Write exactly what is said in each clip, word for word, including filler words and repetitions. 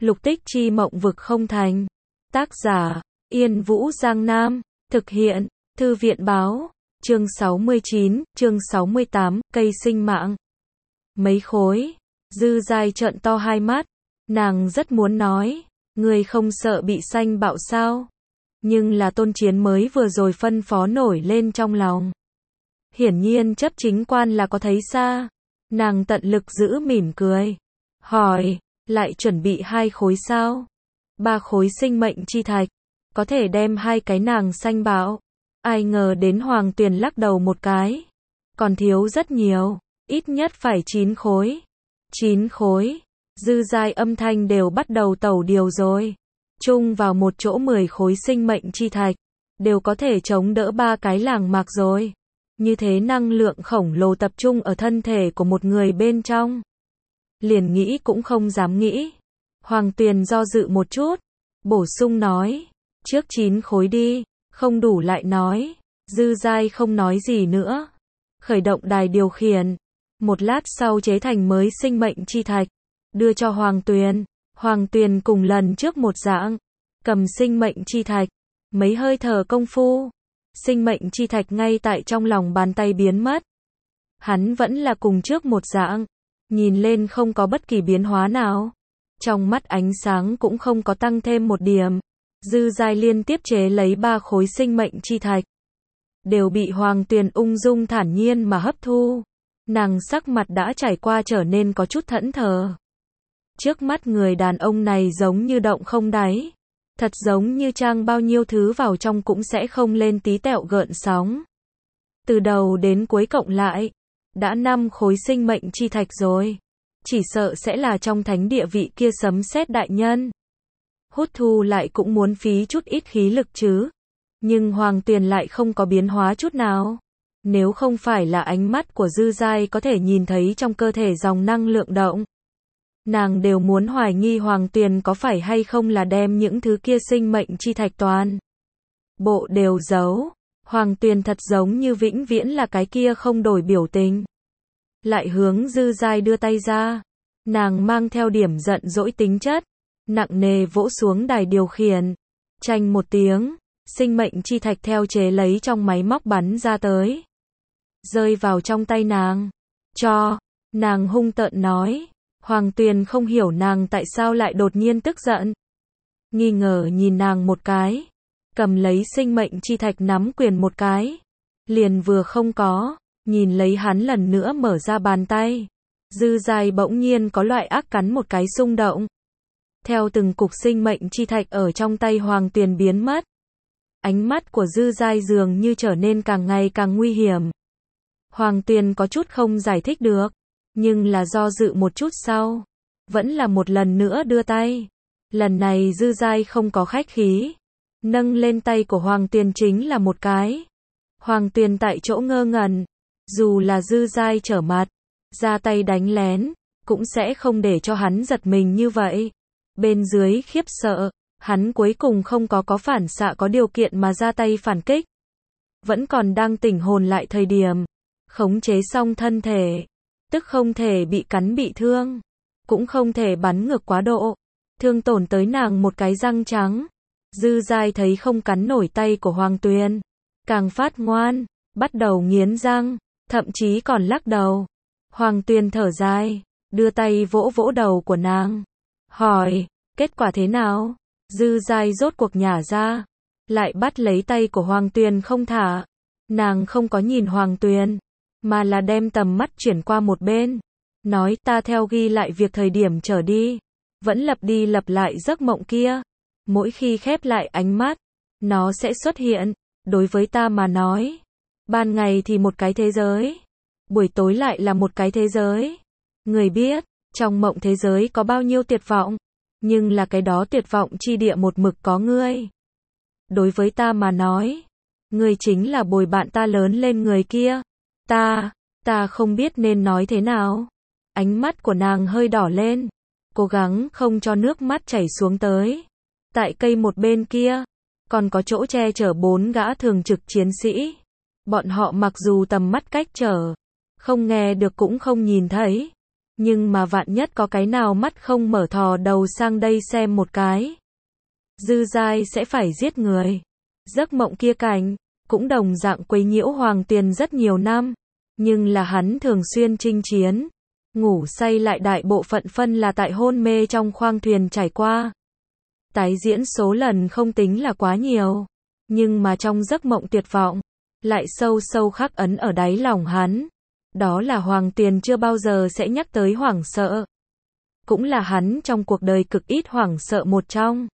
Lục tích chi mộng vực không thành. Tác giả, Yên Vũ Giang Nam. Thực hiện, Thư viện báo. Chương sáu mươi chín, chương sáu mươi tám, cây sinh mạng. Mấy khối. Dư Giai trợn to hai mắt. Nàng rất muốn nói, người không sợ bị sanh bạo sao? Nhưng là Tôn Chiến mới vừa rồi phân phó nổi lên trong lòng. Hiển nhiên chấp chính quan là có thấy xa. Nàng tận lực giữ mỉm cười. Hỏi, lại chuẩn bị hai khối sao? Ba khối sinh mệnh chi thạch. Có thể đem hai cái nàng sanh bạo. Ai ngờ đến Hoàng Tuyền lắc đầu một cái. Còn thiếu rất nhiều. Ít nhất phải chín khối. Chín khối. Dư Giai âm thanh đều bắt đầu tẩu điều rồi. Chung vào một chỗ mười khối sinh mệnh chi thạch. Đều có thể chống đỡ ba cái làng mạc rồi. Như thế năng lượng khổng lồ tập trung ở thân thể của một người bên trong. Liền nghĩ cũng không dám nghĩ. Hoàng Tuyền do dự một chút. Bổ sung nói. Trước chín khối đi. Không đủ lại nói. Dư Giai không nói gì nữa. Khởi động đài điều khiển. Một lát sau chế thành mới sinh mệnh chi thạch. Đưa cho Hoàng Tuyền. Hoàng Tuyền cùng lần trước một dạng. Cầm sinh mệnh chi thạch. Mấy hơi thở công phu. Sinh mệnh chi thạch ngay tại trong lòng bàn tay biến mất. Hắn vẫn là cùng trước một dạng. Nhìn lên không có bất kỳ biến hóa nào. Trong mắt ánh sáng cũng không có tăng thêm một điểm. Dư Giai liên tiếp chế lấy ba khối sinh mệnh chi thạch. Đều bị Hoàng Tuyền ung dung thản nhiên mà hấp thu. Nàng sắc mặt đã trải qua trở nên có chút thẫn thờ. Trước mắt người đàn ông này giống như động không đáy. Thật giống như trang bao nhiêu thứ vào trong cũng sẽ không lên tí tẹo gợn sóng. Từ đầu đến cuối cộng lại. Đã năm khối sinh mệnh chi thạch rồi. Chỉ sợ sẽ là trong thánh địa vị kia sấm sét đại nhân. Hút thu lại cũng muốn phí chút ít khí lực chứ. Nhưng Hoàng Tuyền lại không có biến hóa chút nào. Nếu không phải là ánh mắt của Dư Giai có thể nhìn thấy trong cơ thể dòng năng lượng động. Nàng đều muốn hoài nghi Hoàng Tuyền có phải hay không là đem những thứ kia sinh mệnh chi thạch toàn. Bộ đều giấu. Hoàng Tuyền thật giống như vĩnh viễn là cái kia không đổi biểu tình. Lại hướng Dư Giai đưa tay ra. Nàng mang theo điểm giận dỗi tính chất. Nặng nề vỗ xuống đài điều khiển. Chanh một tiếng. Sinh mệnh chi thạch theo chế lấy trong máy móc bắn ra tới. Rơi vào trong tay nàng. Cho. Nàng hung tợn nói. Hoàng Tuyền không hiểu nàng tại sao lại đột nhiên tức giận. Nghi ngờ nhìn nàng một cái. Cầm lấy sinh mệnh chi thạch nắm quyền một cái. Liền vừa không có. Nhìn lấy hắn lần nữa mở ra bàn tay. Dư Giai bỗng nhiên có loại ác cắn một cái xung động. Theo từng cục sinh mệnh chi thạch ở trong tay Hoàng Tuyền biến mất. Ánh mắt của Dư Giai dường như trở nên càng ngày càng nguy hiểm. Hoàng Tuyền có chút không giải thích được. Nhưng là do dự một chút sau. Vẫn là một lần nữa đưa tay. Lần này Dư Giai không có khách khí. Nâng lên tay của Hoàng Tuyền chính là một cái. Hoàng Tuyền tại chỗ ngơ ngẩn. Dù là Dư Giai trở mặt. Ra tay đánh lén. Cũng sẽ không để cho hắn giật mình như vậy. Bên dưới khiếp sợ. Hắn cuối cùng không có có phản xạ có điều kiện mà ra tay phản kích. Vẫn còn đang tỉnh hồn lại thời điểm. Khống chế xong thân thể. Tức không thể bị cắn bị thương. Cũng không thể bắn ngược quá độ. Thương tổn tới nàng một cái răng trắng. Dư Giai thấy không cắn nổi tay của Hoàng Tuyền. Càng phát ngoan. Bắt đầu nghiến răng. Thậm chí còn lắc đầu. Hoàng Tuyền thở dài. Đưa tay vỗ vỗ đầu của nàng. Hỏi. Kết quả thế nào? Dư Giai rốt cuộc nhả ra. Lại bắt lấy tay của Hoàng Tuyền không thả. Nàng không có nhìn Hoàng Tuyền. Mà là đem tầm mắt chuyển qua một bên. Nói ta theo ghi lại việc thời điểm trở đi. Vẫn lặp đi lặp lại giấc mộng kia. Mỗi khi khép lại ánh mắt. Nó sẽ xuất hiện. Đối với ta mà nói. Ban ngày thì một cái thế giới. Buổi tối lại là một cái thế giới. Người biết. Trong mộng thế giới có bao nhiêu tuyệt vọng. Nhưng là cái đó tuyệt vọng chi địa một mực có ngươi. Đối với ta mà nói. Ngươi chính là bồi bạn ta lớn lên người kia. Ta, ta không biết nên nói thế nào. Ánh mắt của nàng hơi đỏ lên. Cố gắng không cho nước mắt chảy xuống tới. Tại cây một bên kia. Còn có chỗ che chở bốn gã thường trực chiến sĩ. Bọn họ mặc dù tầm mắt cách trở. Không nghe được cũng không nhìn thấy. Nhưng mà vạn nhất có cái nào mắt không mở thò đầu sang đây xem một cái. Dư Giai sẽ phải giết người. Giấc mộng kia cảnh, cũng đồng dạng quấy nhiễu Hoàng Tuyền rất nhiều năm. Nhưng là hắn thường xuyên chinh chiến. Ngủ say lại đại bộ phận phân là tại hôn mê trong khoang thuyền trải qua. Tái diễn số lần không tính là quá nhiều. Nhưng mà trong giấc mộng tuyệt vọng, lại sâu sâu khắc ấn ở đáy lòng hắn. Đó là Hoàng Tuyền chưa bao giờ sẽ nhắc tới hoảng sợ. Cũng là hắn trong cuộc đời cực ít hoảng sợ một trong.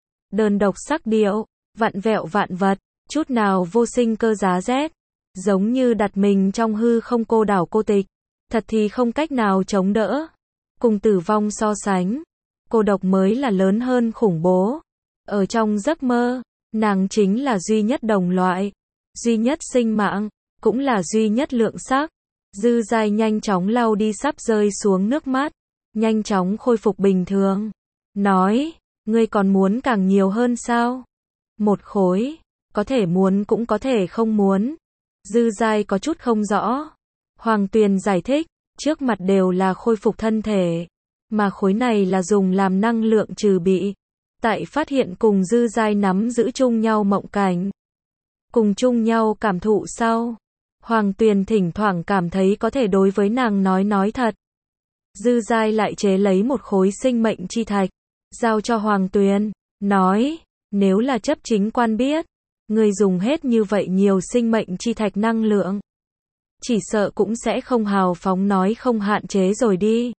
Đơn độc sắc điệu, vặn vẹo vạn vật, chút nào vô sinh cơ giá rét. Giống như đặt mình trong hư không cô đảo cô tịch. Thật thì không cách nào chống đỡ. Cùng tử vong so sánh, cô độc mới là lớn hơn khủng bố. Ở trong giấc mơ, nàng chính là duy nhất đồng loại, duy nhất sinh mạng, cũng là duy nhất lượng sắc. Dư Giai nhanh chóng lau đi sắp rơi xuống nước mắt, nhanh chóng khôi phục bình thường. Nói, ngươi còn muốn càng nhiều hơn sao? Một khối, có thể muốn cũng có thể không muốn. Dư Giai có chút không rõ. Hoàng Tuyền giải thích, trước mặt đều là khôi phục thân thể, mà khối này là dùng làm năng lượng trừ bị. Tại phát hiện cùng Dư Giai nắm giữ chung nhau mộng cảnh, cùng chung nhau cảm thụ sau, Hoàng Tuyền thỉnh thoảng cảm thấy có thể đối với nàng nói nói thật. Dư Giai lại chế lấy một khối sinh mệnh chi thạch, giao cho Hoàng Tuyền, nói, nếu là chấp chính quan biết, người dùng hết như vậy nhiều sinh mệnh chi thạch năng lượng, chỉ sợ cũng sẽ không hào phóng nói không hạn chế rồi đi.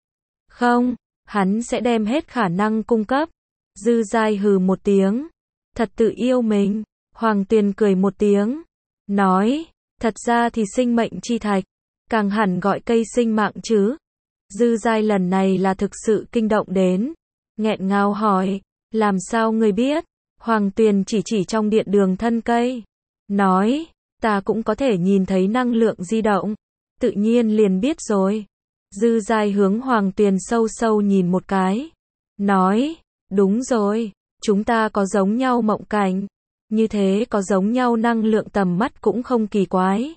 Không, hắn sẽ đem hết khả năng cung cấp. Dư Giai hừ một tiếng, thật tự yêu mình. Hoàng Tuyền cười một tiếng, nói, thật ra thì sinh mệnh chi thạch, càng hẳn gọi cây sinh mạng chứ. Dư Giai lần này là thực sự kinh động đến, nghẹn ngào hỏi, làm sao ngươi biết? Hoàng Tuyền chỉ chỉ trong điện đường thân cây, nói, ta cũng có thể nhìn thấy năng lượng di động, tự nhiên liền biết rồi. Dư Giai hướng Hoàng Tuyền sâu sâu nhìn một cái, nói, đúng rồi, chúng ta có giống nhau mộng cảnh, như thế có giống nhau năng lượng tầm mắt cũng không kỳ quái.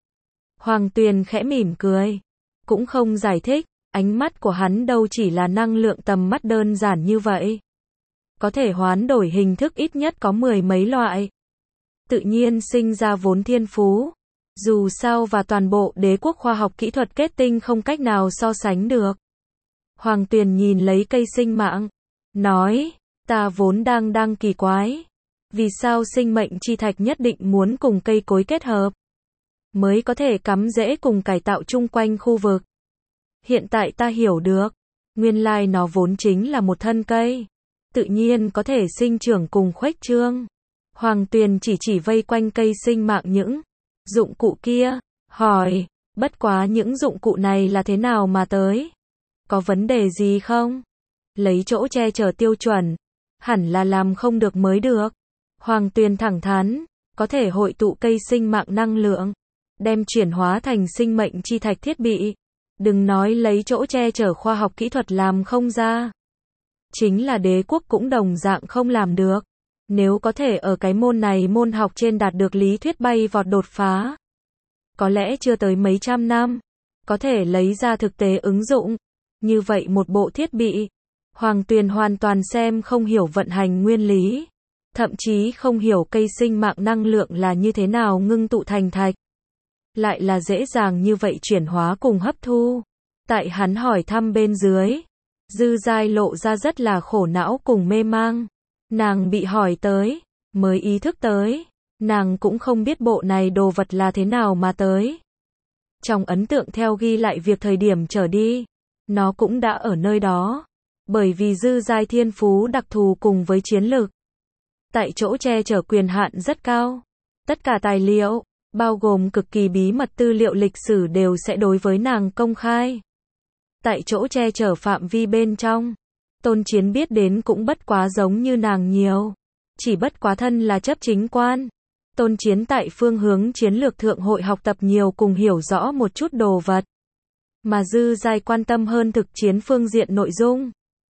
Hoàng Tuyền khẽ mỉm cười, cũng không giải thích, ánh mắt của hắn đâu chỉ là năng lượng tầm mắt đơn giản như vậy. Có thể hoán đổi hình thức ít nhất có mười mấy loại. Tự nhiên sinh ra vốn thiên phú. Dù sao và toàn bộ đế quốc khoa học kỹ thuật kết tinh không cách nào so sánh được. Hoàng Tuyền nhìn lấy cây sinh mạng, nói, ta vốn đang đang kỳ quái. Vì sao sinh mệnh chi thạch nhất định muốn cùng cây cối kết hợp, mới có thể cắm rễ cùng cải tạo chung quanh khu vực. Hiện tại ta hiểu được, nguyên lai nó vốn chính là một thân cây, tự nhiên có thể sinh trưởng cùng khuếch trương. Hoàng Tuyền chỉ chỉ vây quanh cây sinh mạng những dụng cụ kia, hỏi, bất quá những dụng cụ này là thế nào mà tới? Có vấn đề gì không? Lấy chỗ che chở tiêu chuẩn, hẳn là làm không được mới được. Hoàng Tuyền thẳng thắn, có thể hội tụ cây sinh mạng năng lượng, đem chuyển hóa thành sinh mệnh chi thạch thiết bị. Đừng nói lấy chỗ che chở khoa học kỹ thuật làm không ra. Chính là đế quốc cũng đồng dạng không làm được. Nếu có thể ở cái môn này môn học trên đạt được lý thuyết bay vọt đột phá, có lẽ chưa tới mấy trăm năm, có thể lấy ra thực tế ứng dụng. Như vậy một bộ thiết bị, Hoàng Tuyền hoàn toàn xem không hiểu vận hành nguyên lý, thậm chí không hiểu cây sinh mạng năng lượng là như thế nào ngưng tụ thành thạch. Lại là dễ dàng như vậy chuyển hóa cùng hấp thu. Tại hắn hỏi thăm bên dưới, Dư Giai lộ ra rất là khổ não cùng mê mang. Nàng bị hỏi tới, mới ý thức tới, nàng cũng không biết bộ này đồ vật là thế nào mà tới. Trong ấn tượng theo ghi lại việc thời điểm trở đi, nó cũng đã ở nơi đó. Bởi vì Dư Giai thiên phú đặc thù cùng với chiến lược, tại chỗ che chở quyền hạn rất cao. Tất cả tài liệu, bao gồm cực kỳ bí mật tư liệu lịch sử đều sẽ đối với nàng công khai. Tại chỗ che chở phạm vi bên trong, Tôn Chiến biết đến cũng bất quá giống như nàng nhiều. Chỉ bất quá thân là chấp chính quan. Tôn Chiến tại phương hướng chiến lược thượng hội học tập nhiều cùng hiểu rõ một chút đồ vật. Mà Dư Giai quan tâm hơn thực chiến phương diện nội dung.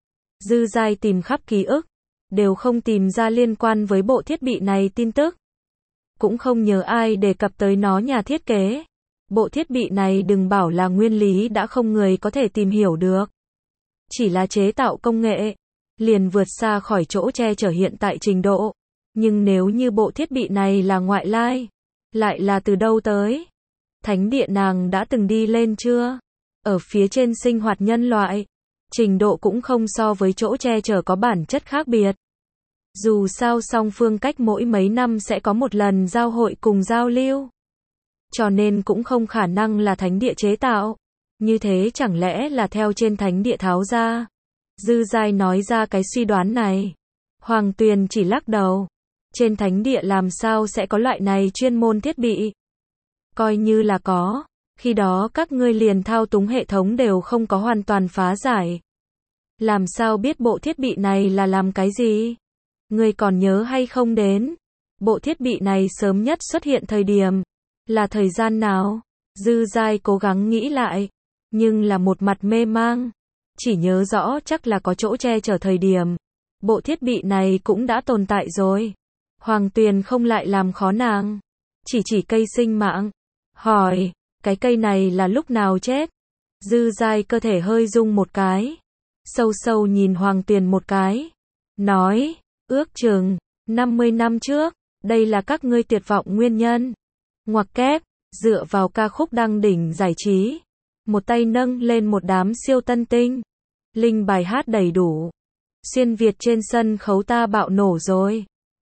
Dư Giai tìm khắp ký ức, đều không tìm ra liên quan với bộ thiết bị này tin tức. Cũng không nhớ ai đề cập tới nó nhà thiết kế. Bộ thiết bị này đừng bảo là nguyên lý đã không người có thể tìm hiểu được. Chỉ là chế tạo công nghệ, liền vượt xa khỏi chỗ che chở hiện tại trình độ. Nhưng nếu như bộ thiết bị này là ngoại lai, lại là từ đâu tới? Thánh địa nàng đã từng đi lên chưa? Ở phía trên sinh hoạt nhân loại, trình độ cũng không so với chỗ che chở có bản chất khác biệt. Dù sao song phương cách mỗi mấy năm sẽ có một lần giao hội cùng giao lưu. Cho nên cũng không khả năng là thánh địa chế tạo. Như thế chẳng lẽ là theo trên thánh địa tháo ra? Dư Giai nói ra cái suy đoán này. Hoàng Tuyền chỉ lắc đầu. Trên thánh địa làm sao sẽ có loại này chuyên môn thiết bị? Coi như là có, khi đó các ngươi liền thao túng hệ thống đều không có hoàn toàn phá giải. Làm sao biết bộ thiết bị này là làm cái gì? Ngươi còn nhớ hay không đến? Bộ thiết bị này sớm nhất xuất hiện thời điểm là thời gian nào? Dư Giai cố gắng nghĩ lại, nhưng là một mặt mê mang. Chỉ nhớ rõ chắc là có chỗ che chở thời điểm bộ thiết bị này cũng đã tồn tại rồi. Hoàng Tuyền không lại làm khó nàng, chỉ chỉ cây sinh mạng, hỏi, cái cây này là lúc nào chết? Dư Giai cơ thể hơi rung một cái, sâu sâu nhìn Hoàng Tuyền một cái, nói, ước chừng năm mươi năm trước, đây là các ngươi tuyệt vọng nguyên nhân. Ngoặc kép, dựa vào ca khúc đăng đỉnh giải trí, một tay nâng lên một đám siêu tân tinh, linh bài hát đầy đủ, xuyên Việt trên sân khấu ta bạo nổ rồi.